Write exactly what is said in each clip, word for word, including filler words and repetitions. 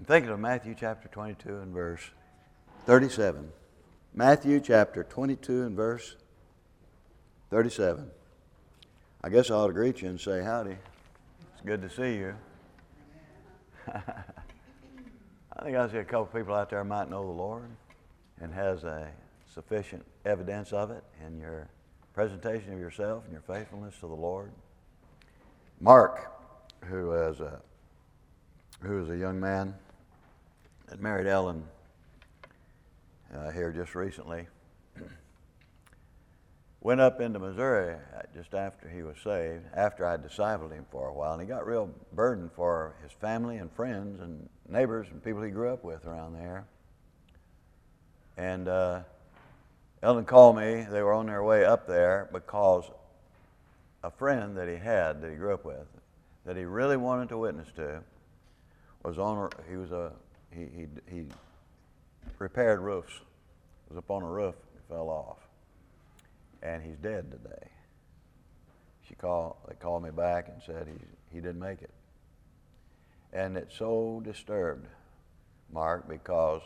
I'm thinking of Matthew chapter twenty-two and verse thirty-seven. Matthew chapter twenty-two and verse thirty-seven. I guess I ought to greet you and say howdy. It's good to see you. I think I see a couple people out there who might know the Lord and has a sufficient evidence of it in your presentation of yourself and your faithfulness to the Lord. Mark, who is a, who is a young man that married Ellen uh, here just recently, went up into Missouri just after he was saved, after I discipled him for a while, and he got real burdened for his family and friends and neighbors and people he grew up with around there. And uh, Ellen called me. They were on their way up there because a friend that he had that he grew up with, that he really wanted to witness to, was on. A, he was a he he he repaired roofs. Was up on a roof, and fell off, and he's dead today. She called. They called me back and said he he didn't make it, and it so disturbed Mark because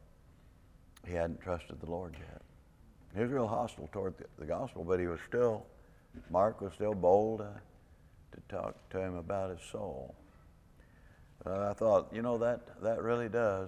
he hadn't trusted the Lord yet. He was real hostile toward the, the gospel, but he was still. Mark was still bold uh, to talk to him about his soul. Uh, I thought, you know, that that really does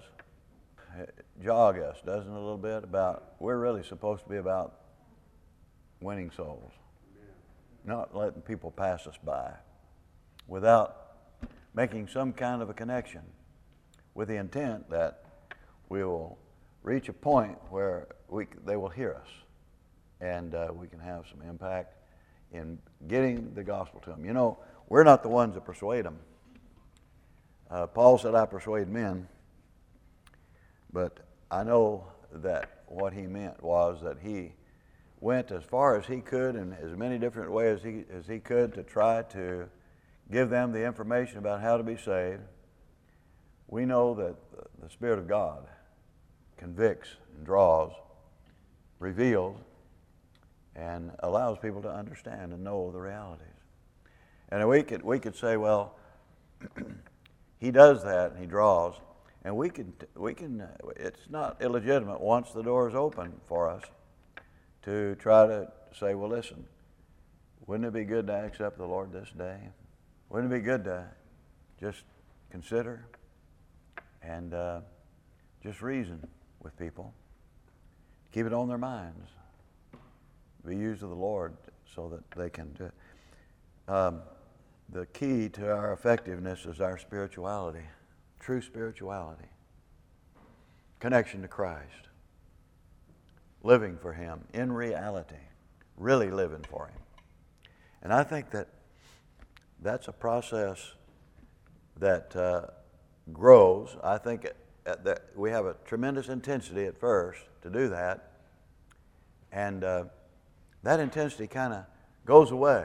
jog us, doesn't it, a little bit about, we're really supposed to be about winning souls, not letting people pass us by without making some kind of a connection with the intent that we will reach a point where we they will hear us and uh, we can have some impact in getting the gospel to them. You know, we're not the ones that persuade them. Uh, Paul said, I persuade men, but I know that what he meant was that he went as far as he could in as many different ways as he, as he could to try to give them the information about how to be saved. We know that the Spirit of God convicts and draws, reveals, and allows people to understand and know the realities. And we could we could say, well, he does that and he draws, and we can we can. It's not illegitimate once the door is open for us to try to say, well, listen, wouldn't it be good to accept the Lord this day? Wouldn't it be good to just consider and uh, just reason with people, keep it on their minds, be used of the Lord so that they can do it. Um, the key to our effectiveness is our spirituality, true spirituality, connection to Christ, living for Him in reality, really living for Him. And I think that that's a process that uh, grows. I think it, that we have a tremendous intensity at first to do that, and uh, that intensity kind of goes away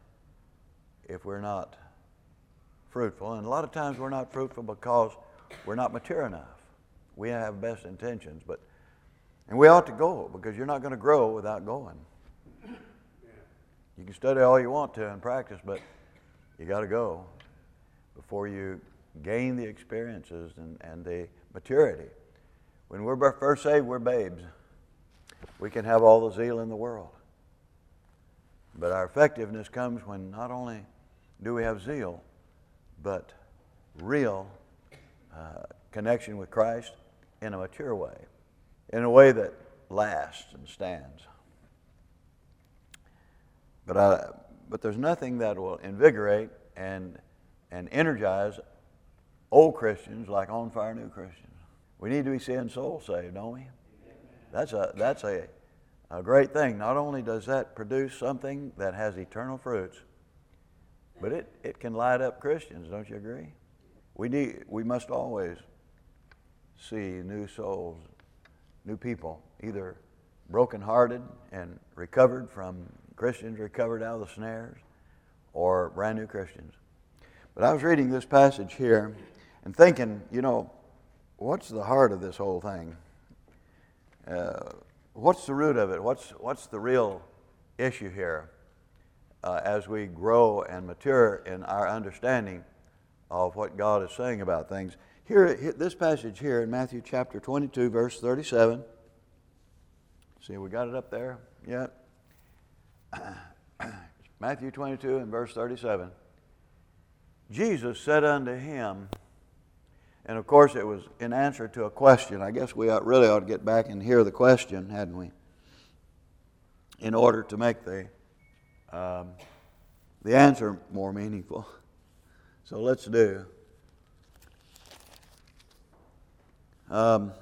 if we're not fruitful. And a lot of times we're not fruitful because we're not mature enough. We have best intentions, but and we ought to go, because you're not going to grow without going. You can study all you want to and practice, but you got to go before you gain the experiences and, and the maturity. When we're first saved, we're babes. We can have all the zeal in the world. But our effectiveness comes when not only do we have zeal, but real uh, connection with Christ in a mature way, in a way that lasts and stands. But I, but there's nothing that will invigorate and and energize old Christians like on fire new Christians. We need to be seeing souls saved, don't we? That's a that's a a great thing. Not only does that produce something that has eternal fruits, but it, it can light up Christians, don't you agree? We need we must always see new souls, new people, either brokenhearted and recovered from Christians recovered out of the snares, or brand new Christians. But I was reading this passage here and thinking, you know, what's the heart of this whole thing? Uh, what's the root of it? What's what's the real issue here uh, as we grow and mature in our understanding of what God is saying about things? Here, here, this passage here in Matthew chapter twenty-two, verse thirty-seven. See, we got it up there yet? Matthew twenty-two and verse thirty-seven. Jesus said unto him, and of course it was in answer to a question. I guess we ought, really ought to get back and hear the question, hadn't we? In order to make the um, the answer more meaningful. So let's do. Um,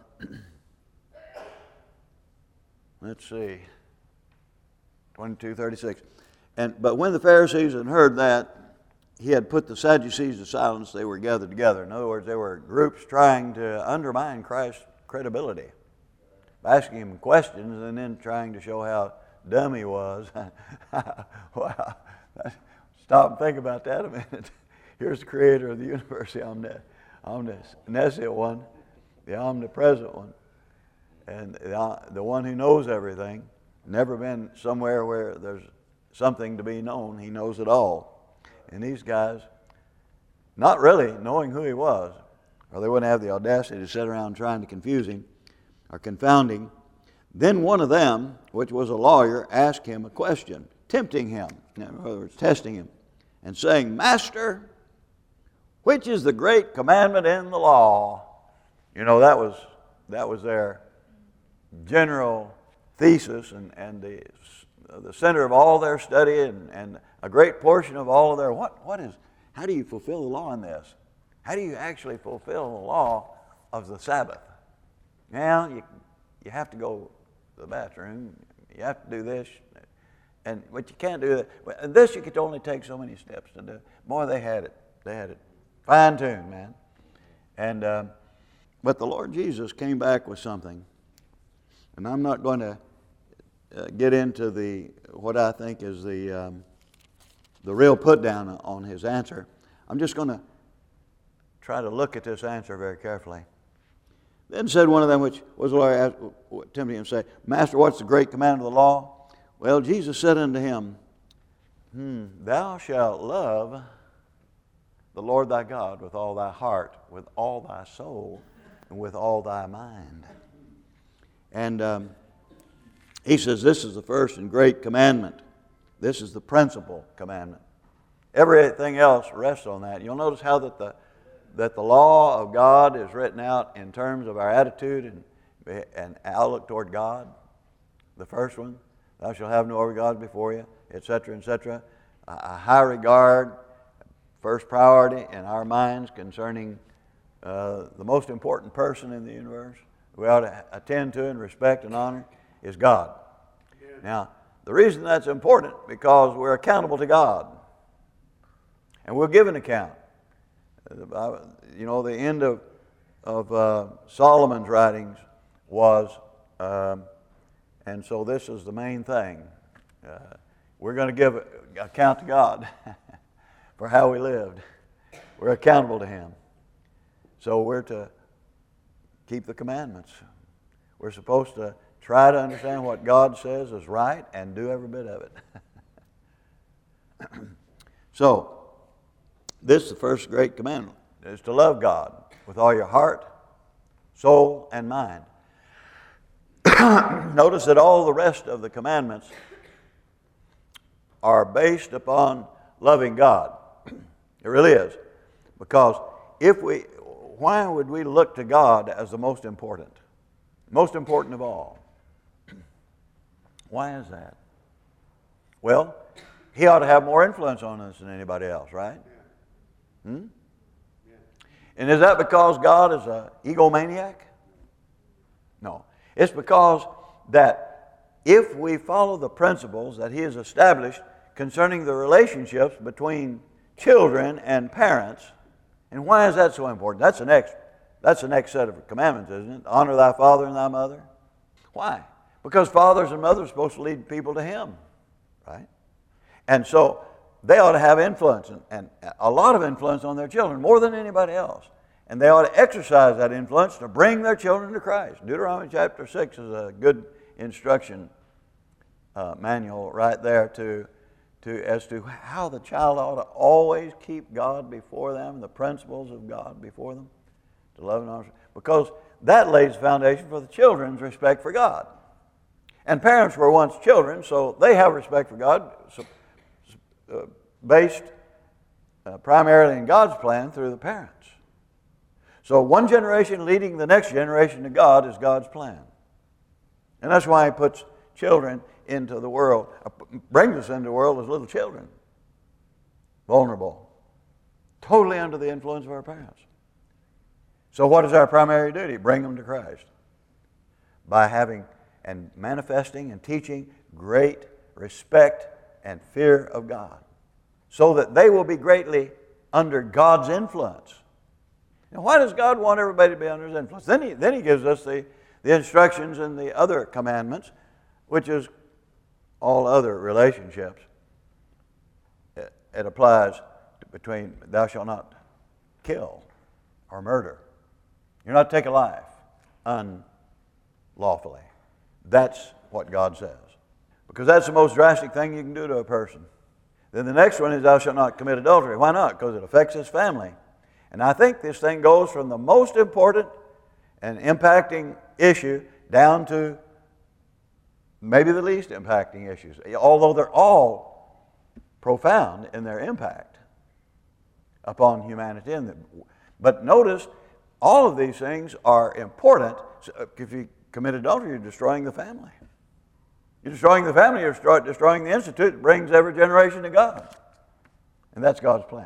let's see. twenty-two thirty-six. And but when the Pharisees had heard that he had put the Sadducees to silence, they were gathered together. In other words, they were groups trying to undermine Christ's credibility by asking him questions and then trying to show how dumb he was. Wow. Stop and think about that a minute. Here's the creator of the universe, the omniscient one, the omnipresent one, and the, the one who knows everything. Never been somewhere where there's something to be known. He knows it all. And these guys, not really knowing who he was, or they wouldn't have the audacity to sit around trying to confuse him or confound him. Then one of them, which was a lawyer, asked him a question, tempting him, in other words, testing him, and saying, Master, which is the great commandment in the law? You know, that was that was their general thesis and, and the the center of all their study and, and a great portion of all of their, what what is, how do you fulfill the law in this? How do you actually fulfill the law of the Sabbath? Well, you you have to go to the bathroom, you have to do this, and but you can't do that. And this you could only take so many steps to do. Boy, they had it. They had it fine-tuned, man. And uh, but the Lord Jesus came back with something, and I'm not going to Uh, get into the what I think is the um, the real put down on his answer. I'm just going to try to look at this answer very carefully. Then said one of them, which was the lawyer, tempting him, say, Master, what's the great command of the law? Well, Jesus said unto him, hmm, Thou shalt love the Lord thy God with all thy heart, with all thy soul, and with all thy mind. And um, he says this is the first and great commandment. This is the principal commandment. Everything else rests on that. You'll notice how that the that the law of God is written out in terms of our attitude and, and outlook toward God. The first one, thou shalt have no other gods before you, et cetera, et cetera. A, a high regard, first priority in our minds concerning uh, the most important person in the universe we ought to attend to and respect and honor is God. Yeah. Now, the reason that's important because we're accountable to God. And we'll give an account. You know, the end of, of uh, Solomon's writings was, um, and so this is the main thing. Uh, we're going to give account to God for how we lived. We're accountable to Him. So we're to keep the commandments. We're supposed to try to understand what God says is right and do every bit of it. So, this is the first great commandment, is to love God with all your heart, soul, and mind. Notice that all the rest of the commandments are based upon loving God. It really is. Because if we, why would we look to God as the most important? Most important of all. Why is that? Well, He ought to have more influence on us than anybody else, right? Hmm? And is that because God is an egomaniac? No. It's because that if we follow the principles that He has established concerning the relationships between children and parents, and why is that so important? That's the next, that's the next set of commandments, isn't it? Honor thy father and thy mother. Why? Because fathers and mothers are supposed to lead people to Him, right? And so they ought to have influence, and, and a lot of influence on their children, more than anybody else. And they ought to exercise that influence to bring their children to Christ. Deuteronomy chapter six is a good instruction uh, manual right there to, to as to how the child ought to always keep God before them, the principles of God before them, to love and honor, because that lays the foundation for the children's respect for God. And parents were once children, so they have respect for God so, uh, based uh, primarily in God's plan through the parents. So one generation leading the next generation to God is God's plan. And that's why He puts children into the world, uh, brings us into the world as little children, vulnerable, totally under the influence of our parents. So what is our primary duty? Bring them to Christ by having and manifesting and teaching great respect and fear of God, so that they will be greatly under God's influence. Now, why does God want everybody to be under His influence? Then He, then he gives us the, the instructions in the other commandments, which is all other relationships. It, it applies to between thou shalt not kill or murder. You're not to take a life unlawfully. That's what God says. Because that's the most drastic thing you can do to a person. Then the next one is thou shalt not commit adultery. Why not? Because it affects his family. And I think this thing goes from the most important and impacting issue down to maybe the least impacting issues, although they're all profound in their impact upon humanity. But notice, all of these things are important. If you commit adultery, you're destroying the family. You're destroying the family, you're destroying the institute that brings every generation to God. And that's God's plan.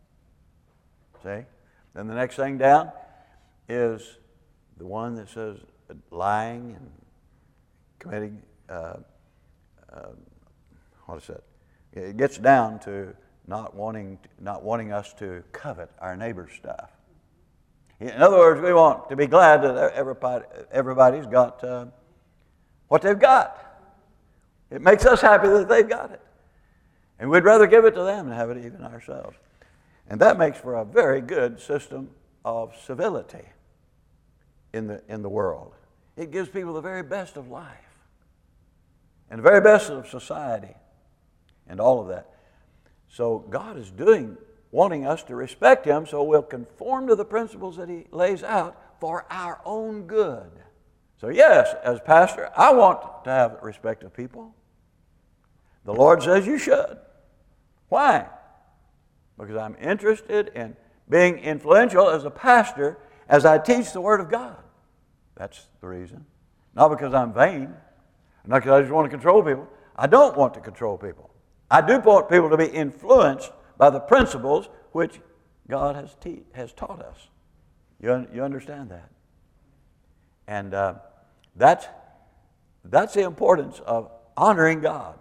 See? Then the next thing down is the one that says lying and committing, uh, uh, what is it? It gets down to not wanting, not wanting us to covet our neighbor's stuff. In other words, we want to be glad that everybody, everybody's got uh, what they've got. It makes us happy that they've got it. And we'd rather give it to them than have it even ourselves. And that makes for a very good system of civility in the, in the world. It gives people the very best of life and the very best of society and all of that. So God is doing, wanting us to respect Him so we'll conform to the principles that He lays out for our own good. So yes, as pastor, I want to have respect of people. The Lord says you should. Why? Because I'm interested in being influential as a pastor as I teach the Word of God. That's the reason. Not because I'm vain. Not because I just want to control people. I don't want to control people. I do want people to be influenced by the principles which God has, te- has taught us. You, un- you understand that? And uh, that's, that's the importance of honoring God.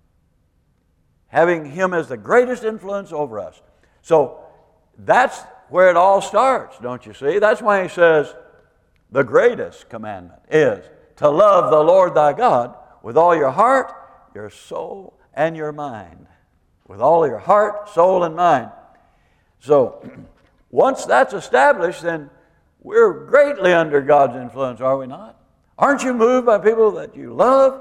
Having Him as the greatest influence over us. So that's where it all starts, don't you see? That's why He says the greatest commandment is to love the Lord thy God with all your heart, your soul, and your mind. With all your heart, soul, and mind. So once that's established, then we're greatly under God's influence, are we not? Aren't you moved by people that you love?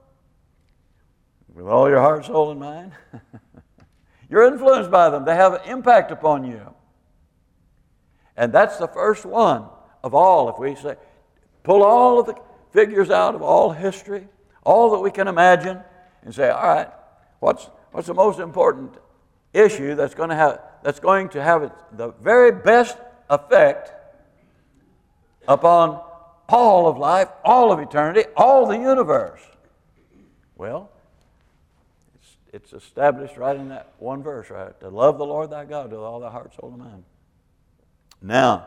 With all your heart, soul, and mind? You're influenced by them. They have an impact upon you. And that's the first one of all. If we say, pull all of the figures out of all history, all that we can imagine, and say, all right, what's what's the most important issue that's going to have that's going to have the very best effect upon all of life, all of eternity, all the universe? Well, it's established right in that one verse, right? To love the Lord thy God with all thy heart, soul, and mind. Now,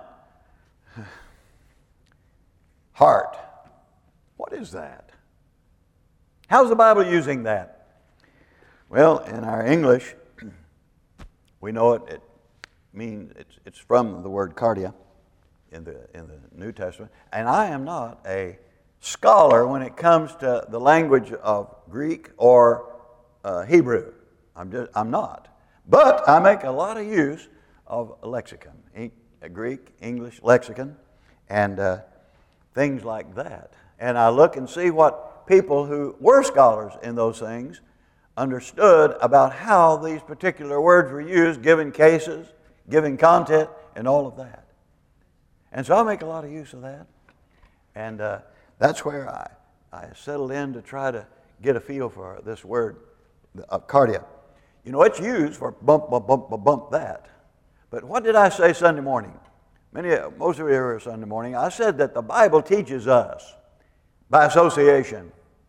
heart. What is that? How's the Bible using that? Well, in our English, we know it, it means it's, it's from the word cardia in the, in the New Testament. And I am not a scholar when it comes to the language of Greek or Uh, Hebrew. I'm just, I'm not. But I make a lot of use of a lexicon, a Greek, English lexicon, and uh, things like that. And I look and see what people who were scholars in those things understood about how these particular words were used, given cases, given content, and all of that. And so I make a lot of use of that. And uh, that's where I, I settled in to try to get a feel for this word, uh, cardia. You know, it's used for bump, bump, bump, bump, bump that. But what did I say Sunday morning? Many, most of you here Sunday morning. I said that the Bible teaches us, by association,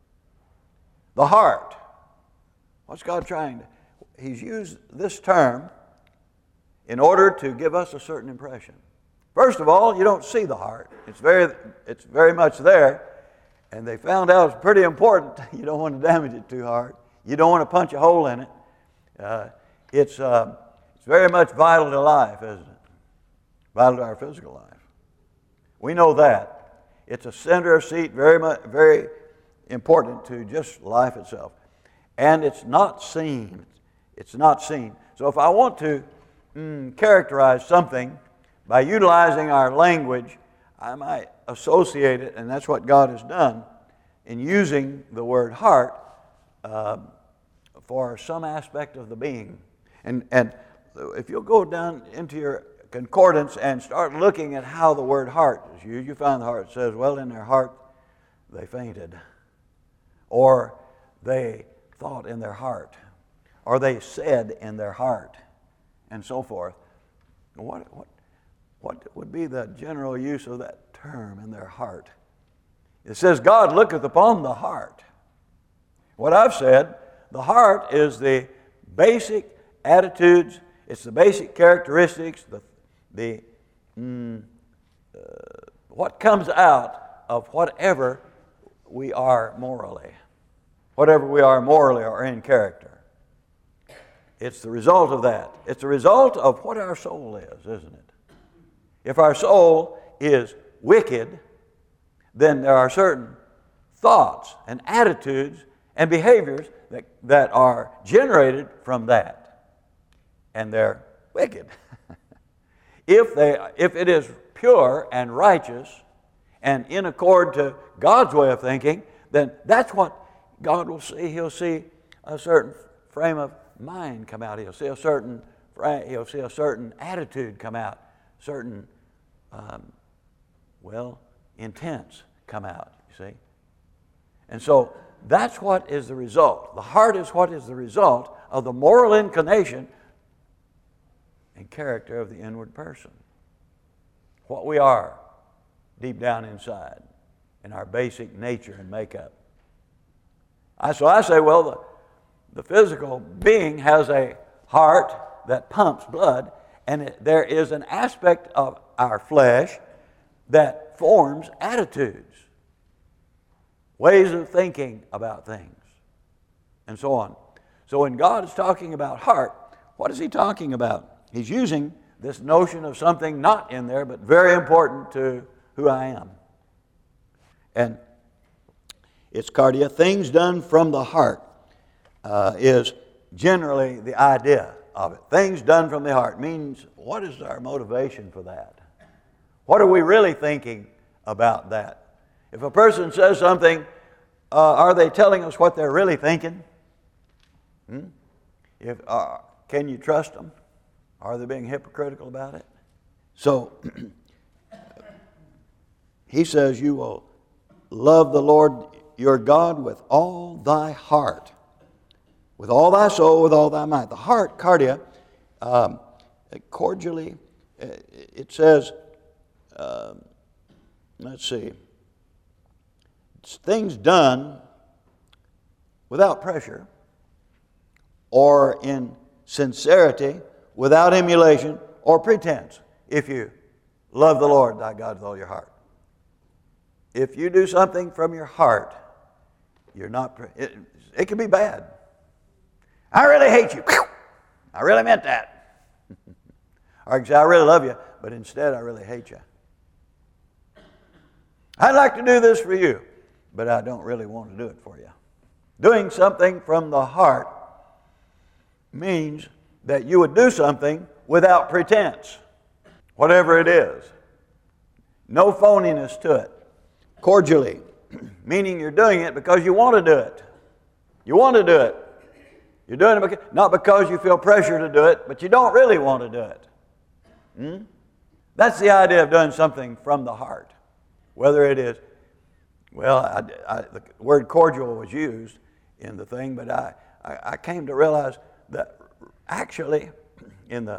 the heart. What's God trying to? He's used this term in order to give us a certain impression. First of all, you don't see the heart. It's very, it's very much there. And they found out it's pretty important. You don't want to damage it too hard. You don't want to punch a hole in it. Uh, it's, uh, it's very much vital to life, isn't it? Vital to our physical life. We know that. It's a center seat, very much, very important to just life itself. And it's not seen. It's not seen. So if I want to mm, characterize something by utilizing our language, I might associate it, and that's what God has done in using the word heart uh, for some aspect of the being. And, and if you'll go down into your concordance and start looking at how the word heart is used, you find the heart says, well, in their heart they fainted, or they thought in their heart, or they said in their heart, and so forth. What, what, what would be the general use of that term, in their heart? It says, God looketh upon the heart. What I've said, the heart is the basic attitudes, it's the basic characteristics, the, the mm, uh, what comes out of whatever we are morally. Whatever we are morally or in character. It's the result of that. It's the result of what our soul is, isn't it? If our soul is wicked, then there are certain thoughts and attitudes and behaviors that, that are generated from that. And they're wicked. if they, if it is pure and righteous and in accord to God's way of thinking, then that's what God will see. He'll see a certain frame of mind come out. He'll see a certain he'll see a certain attitude come out. Certain, um, well, intents come out, you see. And so that's what is the result. The heart is what is the result of the moral inclination and character of the inward person. What we are deep down inside in our basic nature and makeup. I, so I say, well, the, the physical being has a heart that pumps blood, and it, there is an aspect of our flesh that forms attitudes, ways of thinking about things, and so on. So when God is talking about heart, what is He talking about? He's using this notion of something not in there, but very important to who I am. And it's cardia. Things done from the heart uh, is generally the idea of it. Things done from the heart means, what is our motivation for that? What are we really thinking about that? If a person says something, uh, are they telling us what they're really thinking? Hmm? If uh, can you trust them? Are they being hypocritical about it? So, he says, you will love the Lord your God with all thy heart, with all thy soul, with all thy might. The heart, cardia, um, cordially, it says, uh, let's see, it's things done without pressure or in sincerity, without emulation or pretense, if you love the Lord thy God with all your heart. If you do something from your heart, you're not, it, it can be bad. I really hate you. I really meant that. Or you can say, I really love you, but instead I really hate you. I'd like to do this for you, but I don't really want to do it for you. Doing something from the heart means that you would do something without pretense, whatever it is. No phoniness to it. Cordially, meaning you're doing it because you want to do it. You want to do it. You're doing it because, not because you feel pressure to do it, but you don't really want to do it. Hmm? That's the idea of doing something from the heart. Whether it is, well, I, I, the word cordial was used in the thing, but I, I, I came to realize that actually in the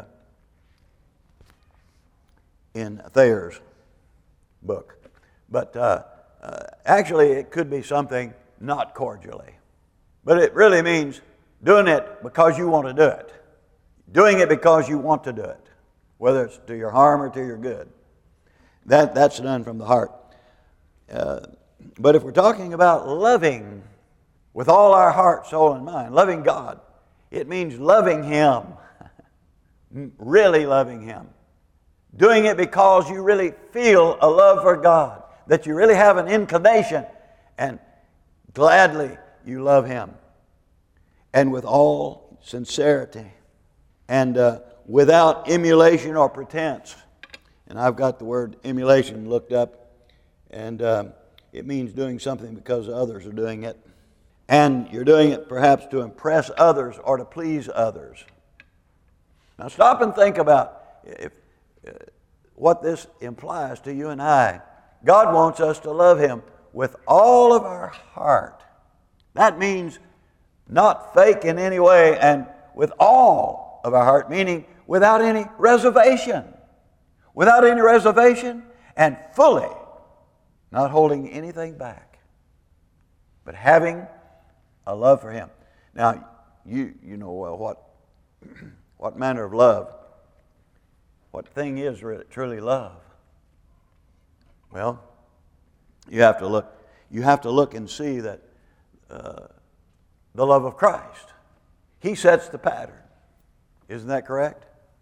in Thayer's book, but uh, uh, actually it could be something not cordially. But it really means doing it because you want to do it. Doing it because you want to do it, whether it's to your harm or to your good. That, that's done from the heart. Uh, but if we're talking about loving with all our heart, soul, and mind, loving God, it means loving Him, really loving Him. Doing it because you really feel a love for God, that you really have an inclination, and gladly you love Him. And with all sincerity, and uh, without emulation or pretense. And I've got the word emulation looked up, and um, it means doing something because others are doing it. And you're doing it perhaps to impress others or to please others. Now stop and think about if, uh, what this implies to you and I. God wants us to love Him with all of our heart. That means not fake in any way, and with all of our heart, meaning without any reservation. Without any reservation and fully, not holding anything back, but having a love for Him. Now, you you know well what what manner of love, what thing is really, truly love? Well, you have to look. You have to look and see that uh, the love of Christ. He sets the pattern. Isn't that correct?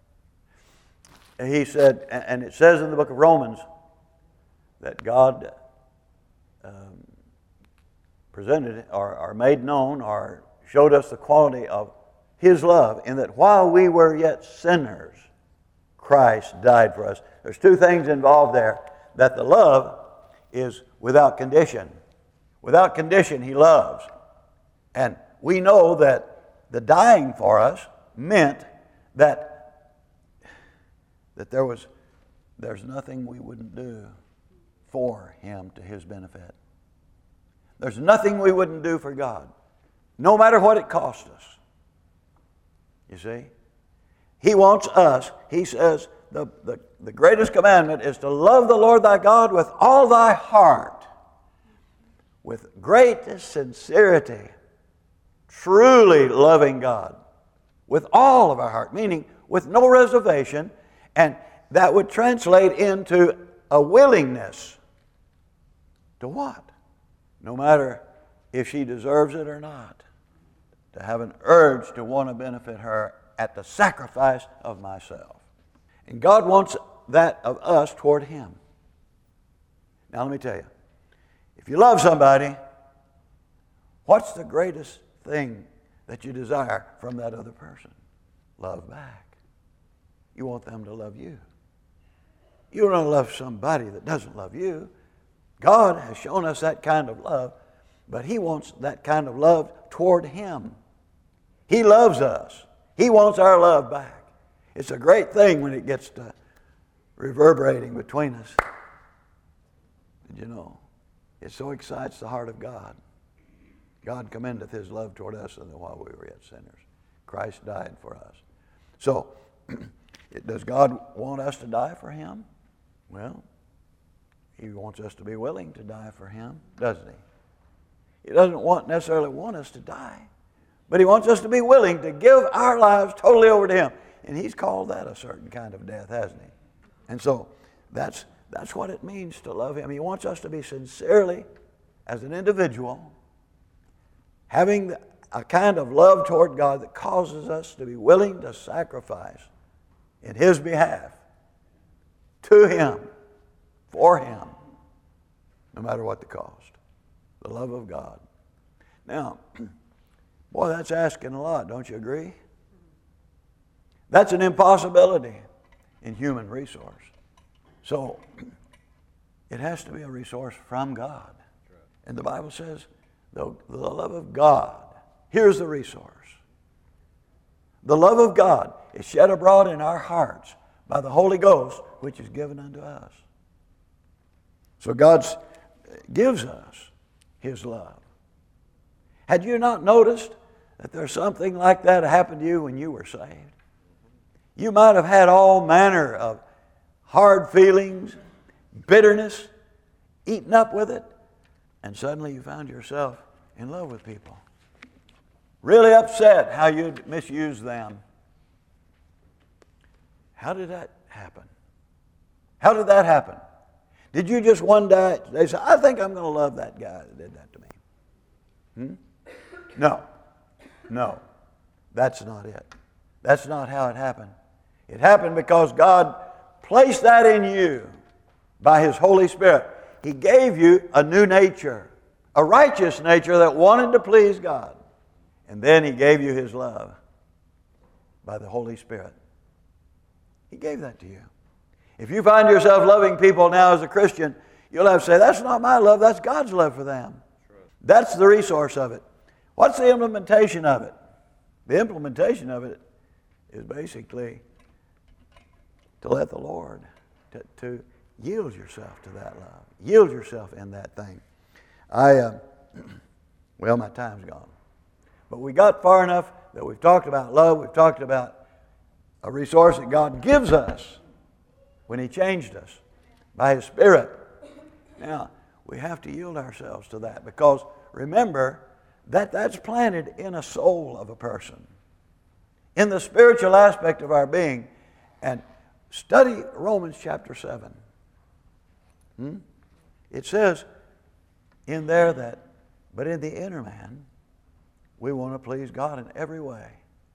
He said, and it says in the book of Romans that God um, presented or, or made known or showed us the quality of His love in that while we were yet sinners, Christ died for us. There's two things involved there. That the love is without condition. Without condition, He loves. And we know that the dying for us meant that, that there was there's nothing we wouldn't do for Him to His benefit. There's nothing we wouldn't do for God, no matter what it cost us. You see? He wants us, He says, the, the, the greatest commandment is to love the Lord thy God with all thy heart, with greatest sincerity, truly loving God with all of our heart, meaning with no reservation, and that would translate into a willingness to what? No matter if she deserves it or not, to have an urge to want to benefit her at the sacrifice of myself. And God wants that of us toward Him. Now let me tell you, if you love somebody, what's the greatest thing that you desire from that other person? Love back. You want them to love you. You don't love somebody that doesn't love you. God has shown us that kind of love, but He wants that kind of love toward Him. He loves us. He wants our love back. It's a great thing when it gets to reverberating between us. And you know, it so excites the heart of God. God commendeth His love toward us, and that while we were yet sinners, Christ died for us. So, does God want us to die for Him? Well, He wants us to be willing to die for Him, doesn't He? He doesn't want necessarily want us to die, but He wants us to be willing to give our lives totally over to Him. And He's called that a certain kind of death, hasn't He? And so that's that's what it means to love Him. He wants us to be sincerely, as an individual, having a kind of love toward God that causes us to be willing to sacrifice in His behalf, to Him, for Him, no matter what the cost. The love of God. Now, boy, that's asking a lot, don't you agree? That's an impossibility in human resource. So, it has to be a resource from God. And the Bible says, the, the love of God, here's the resource. The love of God is shed abroad in our hearts by the Holy Ghost, which is given unto us. So God gives us His love. Had you not noticed that there's something like that happened to you when you were saved? You might have had all manner of hard feelings, bitterness, eaten up with it, and suddenly you found yourself in love with people. Really upset how you'd misused them. How did that happen? How did that happen? Did you just one day say, I think I'm going to love that guy that did that to me? Hmm? No. No. That's not it. That's not how it happened. It happened because God placed that in you by His Holy Spirit. He gave you a new nature, a righteous nature that wanted to please God. And then He gave you His love by the Holy Spirit. He gave that to you. If you find yourself loving people now as a Christian, you'll have to say, that's not my love, that's God's love for them. That's the resource of it. What's the implementation of it? The implementation of it is basically to let the Lord, to, to yield yourself to that love. Yield yourself in that thing. I, uh, well, my time's gone. But we got far enough that we've talked about love, we've talked about a resource that God gives us when He changed us by His Spirit. Now, we have to yield ourselves to that because remember that that's planted in a soul of a person, in the spiritual aspect of our being. And study Romans chapter seven. Hmm? It says in there that, but in the inner man, we want to please God in every way.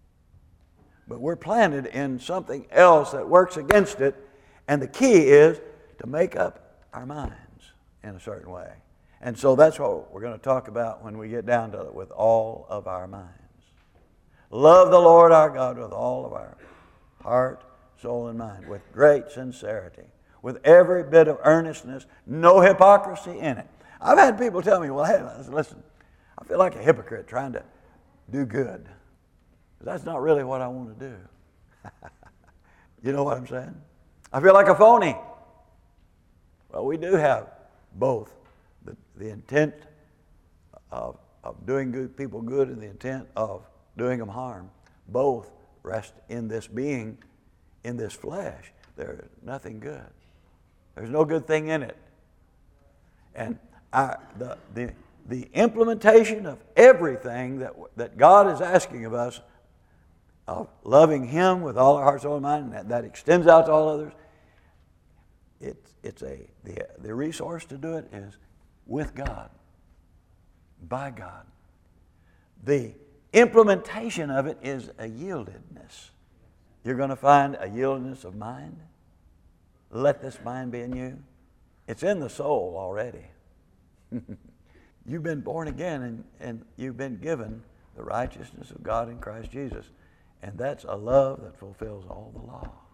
But we're planted in something else that works against it, and the key is to make up our minds in a certain way. And so that's what we're going to talk about when we get down to it, with all of our minds. Love the Lord our God with all of our heart, soul, and mind, with great sincerity, with every bit of earnestness, no hypocrisy in it. I've had people tell me, well, hey, listen, I feel like a hypocrite trying to do good. That's not really what I want to do. You know what I'm saying? I feel like a phony. Well, we do have both the, the intent of, of doing good, people good and the intent of doing them harm. Both rest in this being, in this flesh. There's nothing good. There's no good thing in it. And I, the, the, the implementation of everything that, that God is asking of us, of loving Him with all our heart, soul, and mind, and that, that extends out to all others, it's, it's a, the, the resource to do it is with God, by God. The implementation of it is a yieldedness. You're going to find a yieldedness of mind. Let this mind be in you. It's in the soul already. You've been born again, and, and you've been given the righteousness of God in Christ Jesus. And that's a love that fulfills all the law.